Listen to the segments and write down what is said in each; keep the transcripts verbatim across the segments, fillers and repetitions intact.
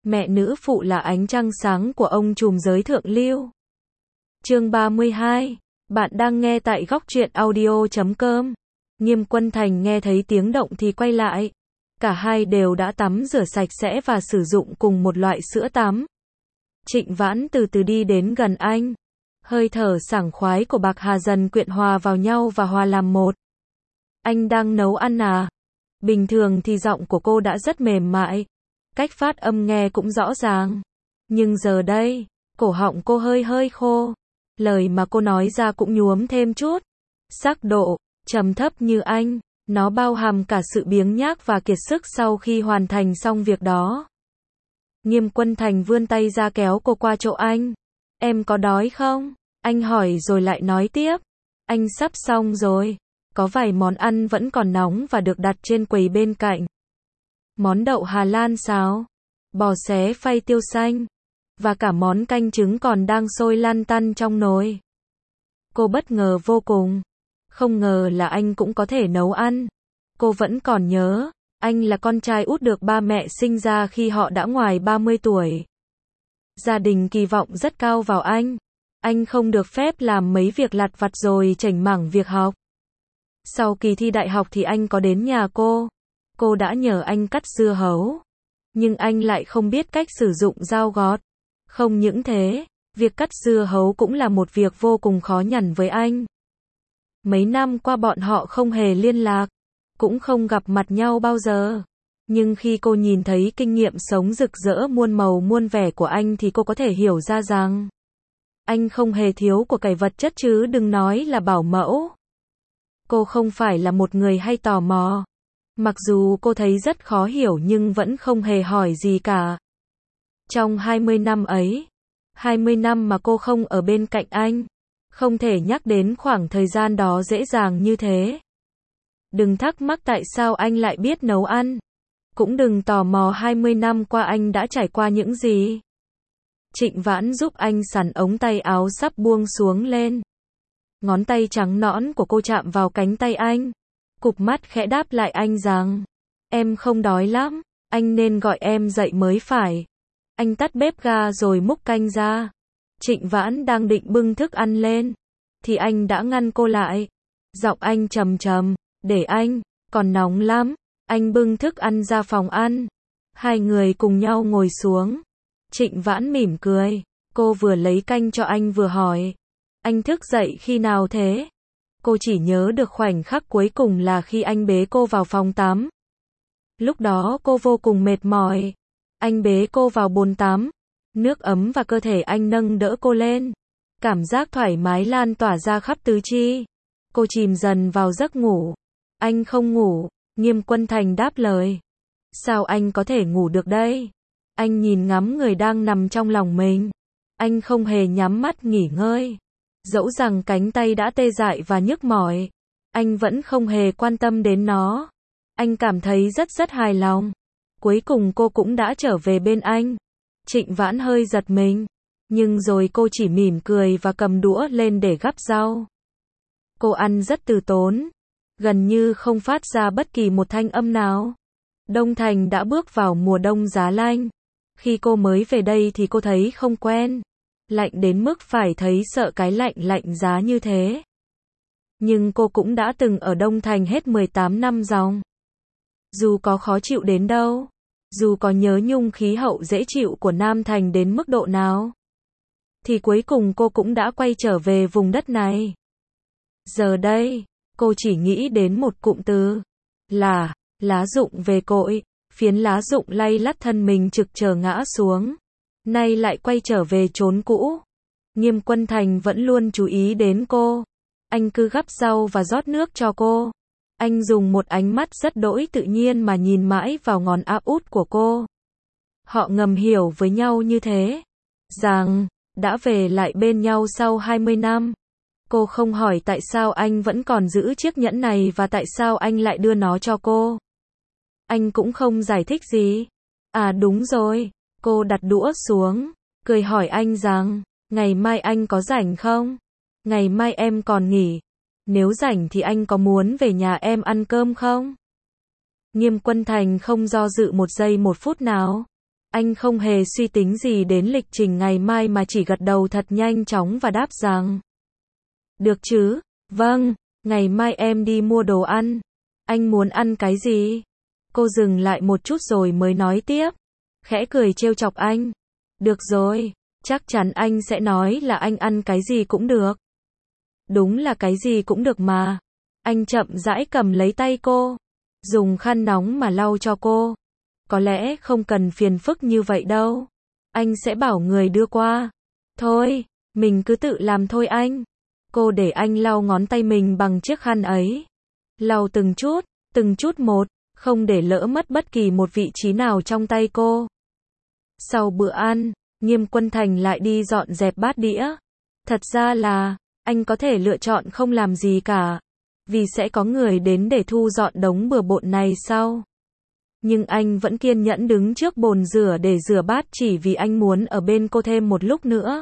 Mẹ nữ phụ là ánh trăng sáng của ông trùm giới thượng lưu. Chương ba mươi hai. Bạn đang nghe tại góc truyện audio chấm com. Nghiêm Quân Thành nghe thấy tiếng động thì quay lại. Cả hai đều đã tắm rửa sạch sẽ và sử dụng cùng một loại sữa tắm. Trịnh Vãn từ từ đi đến gần anh. Hơi thở sảng khoái của bạc hà dần quyện hòa vào nhau và hòa làm một. Anh đang nấu ăn à? Bình thường thì giọng của cô đã rất mềm mại. Cách phát âm nghe cũng rõ ràng. Nhưng giờ đây, cổ họng cô hơi hơi khô. Lời mà cô nói ra cũng nhuốm thêm chút sắc độ, trầm thấp như anh. Nó bao hàm cả sự biếng nhác và kiệt sức sau khi hoàn thành xong việc đó. Nghiêm Quân Thành vươn tay ra kéo cô qua chỗ anh. Em có đói không? Anh hỏi rồi lại nói tiếp. Anh sắp xong rồi. Có vài món ăn vẫn còn nóng và được đặt trên quầy bên cạnh. Món đậu Hà Lan xào, bò xé phay tiêu xanh, và cả món canh trứng còn đang sôi lăn tăn trong nồi. Cô bất ngờ vô cùng. Không ngờ là anh cũng có thể nấu ăn. Cô vẫn còn nhớ, anh là con trai út được ba mẹ sinh ra khi họ đã ngoài ba mươi tuổi. Gia đình kỳ vọng rất cao vào anh. Anh không được phép làm mấy việc lặt vặt rồi chểnh mảng việc học. Sau kỳ thi đại học thì anh có đến nhà cô. Cô đã nhờ anh cắt dưa hấu. Nhưng anh lại không biết cách sử dụng dao gọt. Không những thế, việc cắt dưa hấu cũng là một việc vô cùng khó nhằn với anh. Mấy năm qua bọn họ không hề liên lạc, cũng không gặp mặt nhau bao giờ. Nhưng khi cô nhìn thấy kinh nghiệm sống rực rỡ muôn màu muôn vẻ của anh thì cô có thể hiểu ra rằng anh không hề thiếu của cải vật chất chứ đừng nói là bảo mẫu. Cô không phải là một người hay tò mò. Mặc dù cô thấy rất khó hiểu nhưng vẫn không hề hỏi gì cả. Trong hai mươi năm ấy, hai mươi năm mà cô không ở bên cạnh anh, không thể nhắc đến khoảng thời gian đó dễ dàng như thế. Đừng thắc mắc tại sao anh lại biết nấu ăn. Cũng đừng tò mò hai mươi năm qua anh đã trải qua những gì. Trịnh Vãn giúp anh xắn ống tay áo sắp buông xuống lên. Ngón tay trắng nõn của cô chạm vào cánh tay anh. Cụp mắt khẽ đáp lại anh rằng, em không đói lắm, anh nên gọi em dậy mới phải. Anh tắt bếp ga rồi múc canh ra. Trịnh Vãn đang định bưng thức ăn lên, thì anh đã ngăn cô lại. Giọng anh trầm trầm, để anh, còn nóng lắm. Anh bưng thức ăn ra phòng ăn. Hai người cùng nhau ngồi xuống. Trịnh Vãn mỉm cười. Cô vừa lấy canh cho anh vừa hỏi, anh thức dậy khi nào thế? Cô chỉ nhớ được khoảnh khắc cuối cùng là khi anh bế cô vào phòng tắm. Lúc đó cô vô cùng mệt mỏi. Anh bế cô vào bồn tắm. Nước ấm và cơ thể anh nâng đỡ cô lên. Cảm giác thoải mái lan tỏa ra khắp tứ chi. Cô chìm dần vào giấc ngủ. Anh không ngủ, Nghiêm Quân Thành đáp lời. Sao anh có thể ngủ được đây? Anh nhìn ngắm người đang nằm trong lòng mình. Anh không hề nhắm mắt nghỉ ngơi. Dẫu rằng cánh tay đã tê dại và nhức mỏi, anh vẫn không hề quan tâm đến nó. Anh cảm thấy rất rất hài lòng. Cuối cùng cô cũng đã trở về bên anh. Trịnh Vãn hơi giật mình, nhưng rồi cô chỉ mỉm cười và cầm đũa lên để gắp rau. Cô ăn rất từ tốn, gần như không phát ra bất kỳ một thanh âm nào. Đông Thành đã bước vào mùa đông giá lạnh. Khi cô mới về đây thì cô thấy không quen. Lạnh đến mức phải thấy sợ cái lạnh lạnh giá như thế. Nhưng cô cũng đã từng ở Đông Thành hết mười tám năm dòng. Dù có khó chịu đến đâu, dù có nhớ nhung khí hậu dễ chịu của Nam Thành đến mức độ nào, thì cuối cùng cô cũng đã quay trở về vùng đất này. Giờ đây, cô chỉ nghĩ đến một cụm từ, là lá rụng về cội. Phiến lá rụng lay lắt thân mình trực chờ ngã xuống. Nay lại quay trở về chốn cũ. Nghiêm Quân Thành vẫn luôn chú ý đến cô. Anh cứ gắp rau và rót nước cho cô. Anh dùng một ánh mắt rất đỗi tự nhiên mà nhìn mãi vào ngón áp út của cô. Họ ngầm hiểu với nhau như thế, rằng đã về lại bên nhau sau hai mươi năm. Cô không hỏi tại sao anh vẫn còn giữ chiếc nhẫn này và tại sao anh lại đưa nó cho cô. Anh cũng không giải thích gì. À đúng rồi. Cô đặt đũa xuống, cười hỏi anh rằng, ngày mai anh có rảnh không? Ngày mai em còn nghỉ. Nếu rảnh thì anh có muốn về nhà em ăn cơm không? Nghiêm Quân Thành không do dự một giây một phút nào. Anh không hề suy tính gì đến lịch trình ngày mai mà chỉ gật đầu thật nhanh chóng và đáp rằng: được chứ, vâng, ngày mai em đi mua đồ ăn. Anh muốn ăn cái gì? Cô dừng lại một chút rồi mới nói tiếp, khẽ cười trêu chọc anh. Được rồi, chắc chắn anh sẽ nói là anh ăn cái gì cũng được. Đúng là cái gì cũng được mà. Anh chậm rãi cầm lấy tay cô, dùng khăn nóng mà lau cho cô. Có lẽ không cần phiền phức như vậy đâu. Anh sẽ bảo người đưa qua. Thôi, mình cứ tự làm thôi anh. Cô để anh lau ngón tay mình bằng chiếc khăn ấy. Lau từng chút, từng chút một, không để lỡ mất bất kỳ một vị trí nào trong tay cô. Sau bữa ăn, Nghiêm Quân Thành lại đi dọn dẹp bát đĩa. Thật ra là, anh có thể lựa chọn không làm gì cả, vì sẽ có người đến để thu dọn đống bừa bộn này sau. Nhưng anh vẫn kiên nhẫn đứng trước bồn rửa để rửa bát chỉ vì anh muốn ở bên cô thêm một lúc nữa.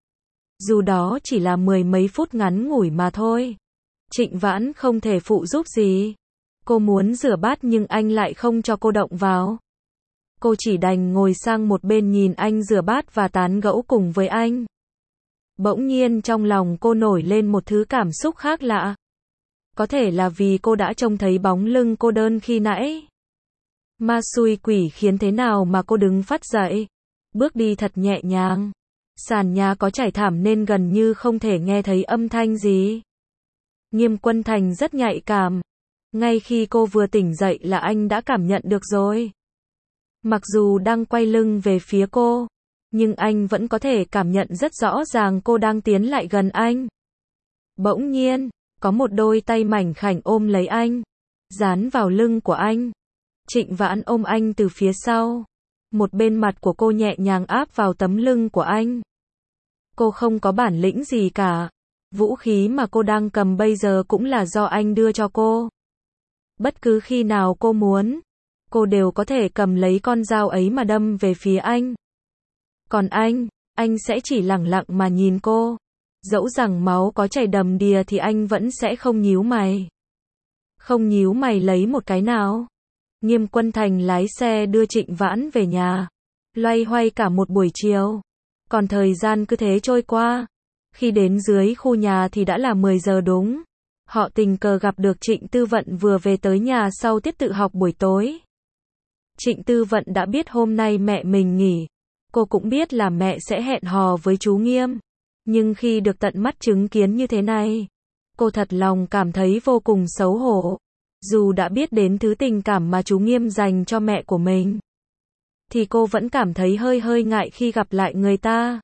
Dù đó chỉ là mười mấy phút ngắn ngủi mà thôi. Trịnh Vãn không thể phụ giúp gì. Cô muốn rửa bát nhưng anh lại không cho cô động vào. Cô chỉ đành ngồi sang một bên nhìn anh rửa bát và tán gẫu cùng với anh. Bỗng nhiên trong lòng cô nổi lên một thứ cảm xúc khác lạ. Có thể là vì cô đã trông thấy bóng lưng cô đơn khi nãy. Ma xui quỷ khiến thế nào mà cô đứng phắt dậy, bước đi thật nhẹ nhàng. Sàn nhà có trải thảm nên gần như không thể nghe thấy âm thanh gì. Nghiêm Quân Thành rất nhạy cảm. Ngay khi cô vừa tỉnh dậy là anh đã cảm nhận được rồi. Mặc dù đang quay lưng về phía cô, nhưng anh vẫn có thể cảm nhận rất rõ ràng cô đang tiến lại gần anh. Bỗng nhiên, có một đôi tay mảnh khảnh ôm lấy anh, dán vào lưng của anh. Trịnh Vãn ôm anh từ phía sau. Một bên mặt của cô nhẹ nhàng áp vào tấm lưng của anh. Cô không có bản lĩnh gì cả. Vũ khí mà cô đang cầm bây giờ cũng là do anh đưa cho cô. Bất cứ khi nào cô muốn, cô đều có thể cầm lấy con dao ấy mà đâm về phía anh. Còn anh, anh sẽ chỉ lẳng lặng mà nhìn cô. Dẫu rằng máu có chảy đầm đìa thì anh vẫn sẽ không nhíu mày. Không nhíu mày lấy một cái nào. Nghiêm Quân Thành lái xe đưa Trịnh Vãn về nhà. Loay hoay cả một buổi chiều. Còn thời gian cứ thế trôi qua. Khi đến dưới khu nhà thì đã là mười giờ đúng. Họ tình cờ gặp được Trịnh Tư Vận vừa về tới nhà sau tiết tự học buổi tối. Trịnh Tư Vận đã biết hôm nay mẹ mình nghỉ. Cô cũng biết là mẹ sẽ hẹn hò với chú Nghiêm. Nhưng khi được tận mắt chứng kiến như thế này, cô thật lòng cảm thấy vô cùng xấu hổ. Dù đã biết đến thứ tình cảm mà chú Nghiêm dành cho mẹ của mình, thì cô vẫn cảm thấy hơi hơi ngại khi gặp lại người ta.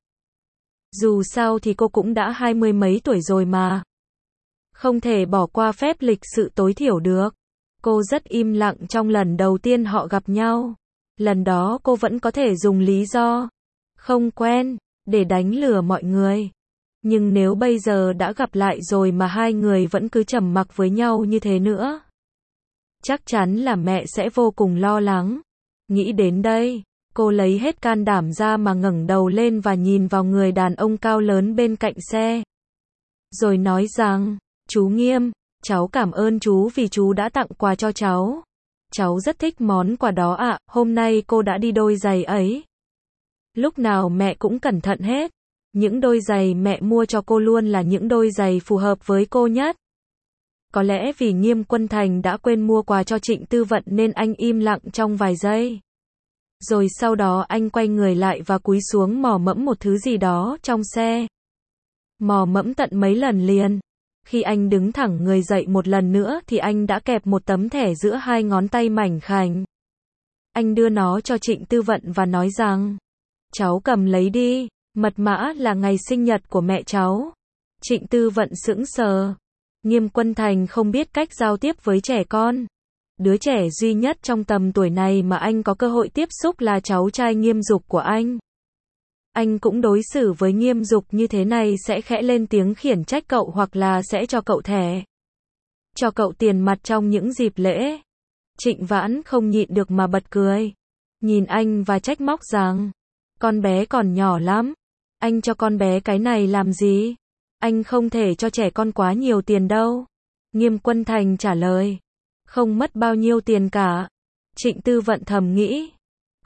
Dù sao thì cô cũng đã hai mươi mấy tuổi rồi mà. Không thể bỏ qua phép lịch sự tối thiểu được. Cô rất im lặng trong lần đầu tiên họ gặp nhau. Lần đó cô vẫn có thể dùng lý do không quen để đánh lừa mọi người. Nhưng nếu bây giờ đã gặp lại rồi mà hai người vẫn cứ trầm mặc với nhau như thế nữa, chắc chắn là mẹ sẽ vô cùng lo lắng. Nghĩ đến đây, cô lấy hết can đảm ra mà ngẩng đầu lên và nhìn vào người đàn ông cao lớn bên cạnh xe. Rồi nói rằng, chú Nghiêm, cháu cảm ơn chú vì chú đã tặng quà cho cháu. Cháu rất thích món quà đó ạ, à, hôm nay cô đã đi đôi giày ấy. Lúc nào mẹ cũng cẩn thận hết. Những đôi giày mẹ mua cho cô luôn là những đôi giày phù hợp với cô nhất. Có lẽ vì Nghiêm Quân Thành đã quên mua quà cho Trịnh Tư Vận nên anh im lặng trong vài giây. Rồi sau đó anh quay người lại và cúi xuống mò mẫm một thứ gì đó trong xe. Mò mẫm tận mấy lần liền. Khi anh đứng thẳng người dậy một lần nữa thì anh đã kẹp một tấm thẻ giữa hai ngón tay mảnh khảnh. Anh đưa nó cho Trịnh Tư Vận và nói rằng, cháu cầm lấy đi, mật mã là ngày sinh nhật của mẹ cháu. Trịnh Tư Vận sững sờ. Nghiêm Quân Thành không biết cách giao tiếp với trẻ con. Đứa trẻ duy nhất trong tầm tuổi này mà anh có cơ hội tiếp xúc là cháu trai Nghiêm Dục của anh. Anh cũng đối xử với Nghiêm Dục như thế này sẽ khẽ lên tiếng khiển trách cậu hoặc là sẽ cho cậu thẻ. Cho cậu tiền mặt trong những dịp lễ. Trịnh Vãn không nhịn được mà bật cười. Nhìn anh và trách móc rằng, con bé còn nhỏ lắm. Anh cho con bé cái này làm gì? Anh không thể cho trẻ con quá nhiều tiền đâu. Nghiêm Quân Thành trả lời. Không mất bao nhiêu tiền cả. Trịnh Tư Vận thầm nghĩ.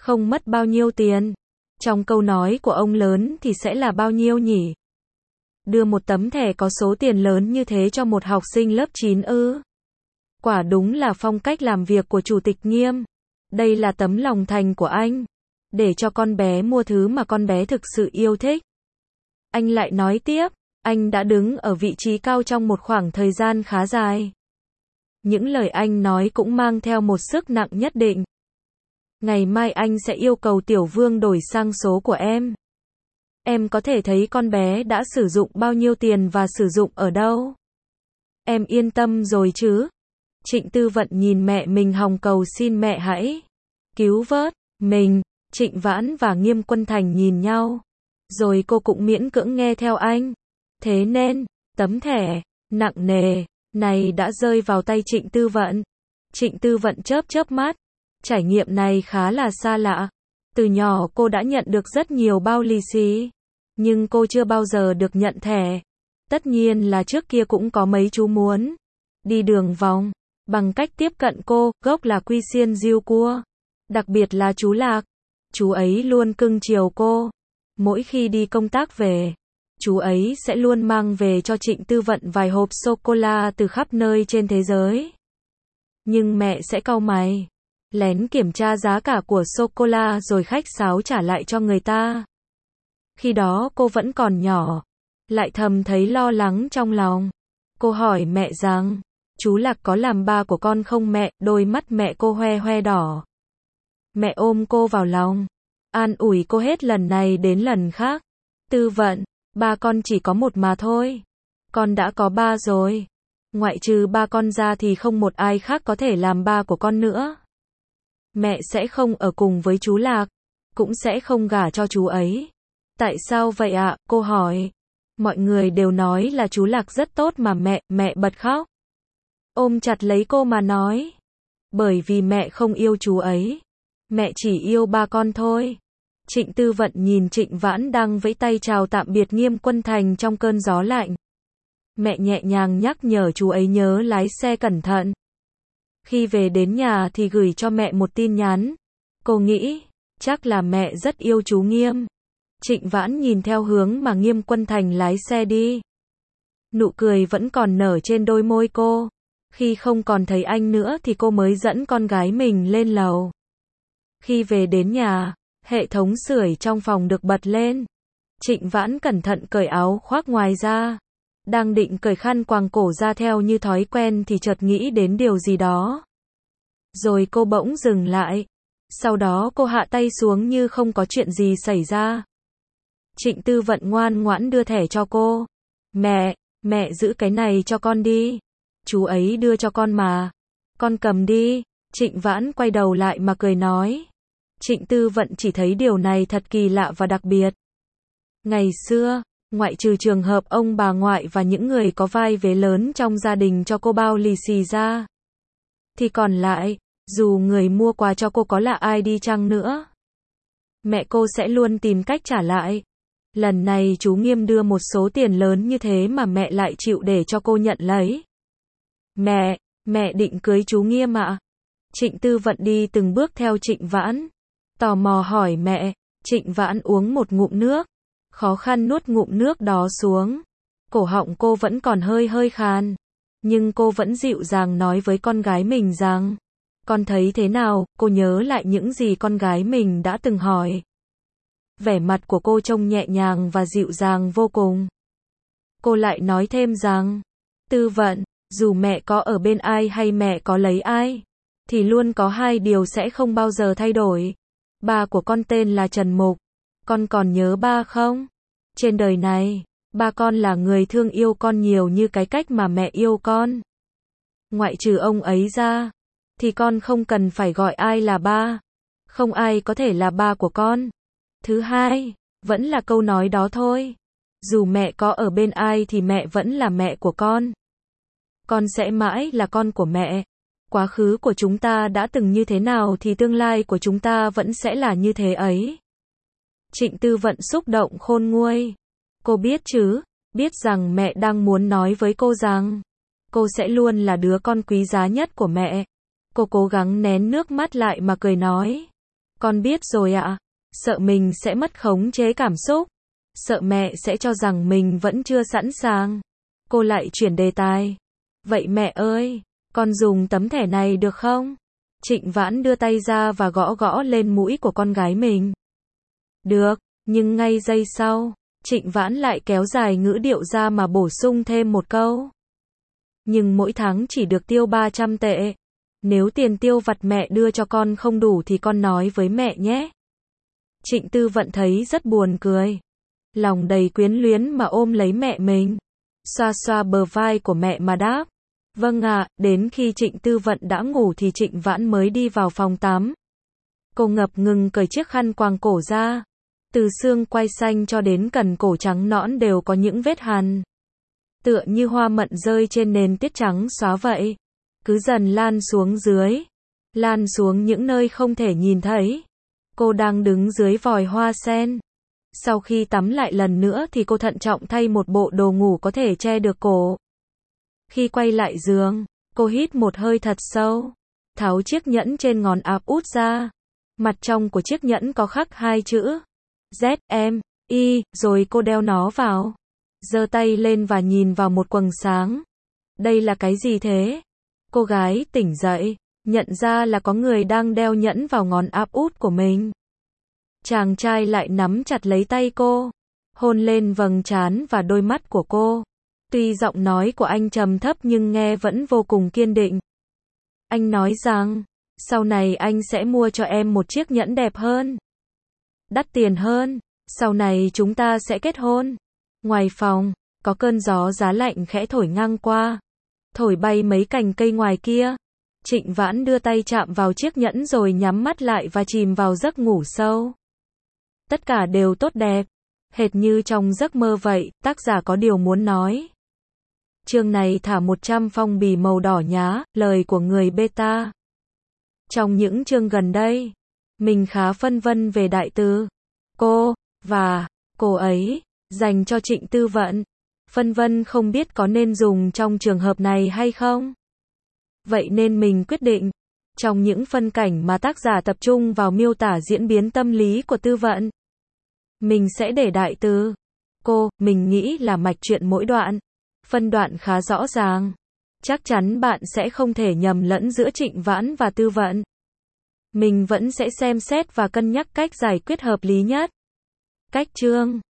Không mất bao nhiêu tiền. Trong câu nói của ông lớn thì sẽ là bao nhiêu nhỉ? Đưa một tấm thẻ có số tiền lớn như thế cho một học sinh lớp chín ư? Quả đúng là phong cách làm việc của Chủ tịch Nghiêm. Đây là tấm lòng thành của anh. Để cho con bé mua thứ mà con bé thực sự yêu thích. Anh lại nói tiếp, anh đã đứng ở vị trí cao trong một khoảng thời gian khá dài. Những lời anh nói cũng mang theo một sức nặng nhất định. Ngày mai anh sẽ yêu cầu Tiểu Vương đổi sang số của em. Em có thể thấy con bé đã sử dụng bao nhiêu tiền và sử dụng ở đâu. Em yên tâm rồi chứ? Trịnh Tư Vận nhìn mẹ mình hòng cầu xin mẹ hãy cứu vớt mình. Trịnh Vãn và Nghiêm Quân Thành nhìn nhau. Rồi cô cũng miễn cưỡng nghe theo anh. Thế nên, tấm thẻ nặng nề này đã rơi vào tay Trịnh Tư Vận. Trịnh Tư Vận chớp chớp mắt. Trải nghiệm này khá là xa lạ. Từ nhỏ cô đã nhận được rất nhiều bao lì xì. Nhưng cô chưa bao giờ được nhận thẻ. Tất nhiên là trước kia cũng có mấy chú muốn đi đường vòng. Bằng cách tiếp cận cô, gốc là Quy Xiên Diêu Cua. Đặc biệt là chú Lạc. Chú ấy luôn cưng chiều cô. Mỗi khi đi công tác về, chú ấy sẽ luôn mang về cho Trịnh Tư Vận vài hộp sô-cô-la từ khắp nơi trên thế giới. Nhưng mẹ sẽ cau mày, lén kiểm tra giá cả của sô-cô-la rồi khách sáo trả lại cho người ta. Khi đó cô vẫn còn nhỏ, lại thầm thấy lo lắng trong lòng. Cô hỏi mẹ rằng, chú Lạc có làm ba của con không mẹ? Đôi mắt mẹ cô hoe hoe đỏ. Mẹ ôm cô vào lòng, an ủi cô hết lần này đến lần khác. Tư Vận, ba con chỉ có một mà thôi. Con đã có ba rồi. Ngoại trừ ba con ra thì không một ai khác có thể làm ba của con nữa. Mẹ sẽ không ở cùng với chú Lạc, cũng sẽ không gả cho chú ấy. Tại sao vậy ạ? À? Cô hỏi. Mọi người đều nói là chú Lạc rất tốt mà mẹ, mẹ bật khóc. Ôm chặt lấy cô mà nói. Bởi vì mẹ không yêu chú ấy. Mẹ chỉ yêu ba con thôi. Trịnh Tư Vận nhìn Trịnh Vãn đang vẫy tay chào tạm biệt Nghiêm Quân Thành trong cơn gió lạnh. Mẹ nhẹ nhàng nhắc nhở chú ấy nhớ lái xe cẩn thận. Khi về đến nhà thì gửi cho mẹ một tin nhắn. Cô nghĩ, chắc là mẹ rất yêu chú Nghiêm. Trịnh Vãn nhìn theo hướng mà Nghiêm Quân Thành lái xe đi. Nụ cười vẫn còn nở trên đôi môi cô. Khi không còn thấy anh nữa thì cô mới dẫn con gái mình lên lầu. Khi về đến nhà, hệ thống sưởi trong phòng được bật lên. Trịnh Vãn cẩn thận cởi áo khoác ngoài ra. Đang định cởi khăn quàng cổ ra theo như thói quen thì chợt nghĩ đến điều gì đó. Rồi cô bỗng dừng lại. Sau đó cô hạ tay xuống như không có chuyện gì xảy ra. Trịnh Tư Vận ngoan ngoãn đưa thẻ cho cô. Mẹ, mẹ giữ cái này cho con đi. Chú ấy đưa cho con mà. Con cầm đi. Trịnh Vãn quay đầu lại mà cười nói. Trịnh Tư Vận chỉ thấy điều này thật kỳ lạ và đặc biệt. Ngày xưa, ngoại trừ trường hợp ông bà ngoại và những người có vai vế lớn trong gia đình cho cô bao lì xì ra, thì còn lại, dù người mua quà cho cô có là ai đi chăng nữa, mẹ cô sẽ luôn tìm cách trả lại. Lần này chú Nghiêm đưa một số tiền lớn như thế mà mẹ lại chịu để cho cô nhận lấy. Mẹ, mẹ định cưới chú Nghiêm ạ? Trịnh Tư Vận đi từng bước theo Trịnh Vãn. Tò mò hỏi mẹ. Trịnh Vãn uống một ngụm nước. Khó khăn nuốt ngụm nước đó xuống. Cổ họng cô vẫn còn hơi hơi khàn. Nhưng cô vẫn dịu dàng nói với con gái mình rằng. Con thấy thế nào? Cô nhớ lại những gì con gái mình đã từng hỏi. Vẻ mặt của cô trông nhẹ nhàng và dịu dàng vô cùng. Cô lại nói thêm rằng. Tư Vận, dù mẹ có ở bên ai hay mẹ có lấy ai, thì luôn có hai điều sẽ không bao giờ thay đổi. Ba của con tên là Trần Mục. Con còn nhớ ba không? Trên đời này, ba con là người thương yêu con nhiều như cái cách mà mẹ yêu con. Ngoại trừ ông ấy ra, thì con không cần phải gọi ai là ba. Không ai có thể là ba của con. Thứ hai, vẫn là câu nói đó thôi. Dù mẹ có ở bên ai thì mẹ vẫn là mẹ của con. Con sẽ mãi là con của mẹ. Quá khứ của chúng ta đã từng như thế nào thì tương lai của chúng ta vẫn sẽ là như thế ấy. Trịnh Tư Vận xúc động khôn nguôi. Cô biết chứ, biết rằng mẹ đang muốn nói với cô rằng, cô sẽ luôn là đứa con quý giá nhất của mẹ. Cô cố gắng nén nước mắt lại mà cười nói. Con biết rồi ạ. Sợ mình sẽ mất khống chế cảm xúc. Sợ mẹ sẽ cho rằng mình vẫn chưa sẵn sàng. Cô lại chuyển đề tài. Vậy mẹ ơi, con dùng tấm thẻ này được không? Trịnh Vãn đưa tay ra và gõ gõ lên mũi của con gái mình. Được, nhưng ngay giây sau, Trịnh Vãn lại kéo dài ngữ điệu ra mà bổ sung thêm một câu. Nhưng mỗi tháng chỉ được tiêu ba trăm tệ. Nếu tiền tiêu vặt mẹ đưa cho con không đủ thì con nói với mẹ nhé. Trịnh Tư Vận thấy rất buồn cười. Lòng đầy quyến luyến mà ôm lấy mẹ mình. Xoa xoa bờ vai của mẹ mà đáp. Vâng ạ, đến khi Trịnh Tư Vận đã ngủ thì Trịnh Vãn mới đi vào phòng tắm. Cô ngập ngừng cởi chiếc khăn quàng cổ ra. Từ xương quai xanh cho đến cần cổ trắng nõn đều có những vết hằn. Tựa như hoa mận rơi trên nền tiết trắng xóa vậy. Cứ dần lan xuống dưới. Lan xuống những nơi không thể nhìn thấy. Cô đang đứng dưới vòi hoa sen. Sau khi tắm lại lần nữa thì cô thận trọng thay một bộ đồ ngủ có thể che được cổ. Khi quay lại giường, cô hít một hơi thật sâu. Tháo chiếc nhẫn trên ngón áp út ra. Mặt trong của chiếc nhẫn có khắc hai chữ Z M I, rồi cô đeo nó vào. Giơ tay lên và nhìn vào một quầng sáng. Đây là cái gì thế? Cô gái tỉnh dậy, nhận ra là có người đang đeo nhẫn vào ngón áp út của mình. Chàng trai lại nắm chặt lấy tay cô, hôn lên vầng trán và đôi mắt của cô. Tuy giọng nói của anh trầm thấp nhưng nghe vẫn vô cùng kiên định. Anh nói rằng, sau này anh sẽ mua cho em một chiếc nhẫn đẹp hơn, đắt tiền hơn. Sau này chúng ta sẽ kết hôn. Ngoài phòng, có cơn gió giá lạnh khẽ thổi ngang qua, thổi bay mấy cành cây ngoài kia. Trịnh Vãn đưa tay chạm vào chiếc nhẫn rồi nhắm mắt lại và chìm vào giấc ngủ sâu. Tất cả đều tốt đẹp, hệt như trong giấc mơ vậy. Tác giả có điều muốn nói. Chương này thả một trăm phong bì màu đỏ nhá, lời của người beta. Trong những chương gần đây, mình khá phân vân về đại từ cô và cô ấy dành cho Trịnh Tư Vận. Phân vân không biết có nên dùng trong trường hợp này hay không. Vậy nên mình quyết định, trong những phân cảnh mà tác giả tập trung vào miêu tả diễn biến tâm lý của Tư Vận, mình sẽ để đại từ cô. Mình nghĩ là mạch truyện mỗi đoạn, phân đoạn khá rõ ràng. Chắc chắn bạn sẽ không thể nhầm lẫn giữa Trịnh Vãn và Tư Vận. Mình vẫn sẽ xem xét và cân nhắc cách giải quyết hợp lý nhất. Cách chương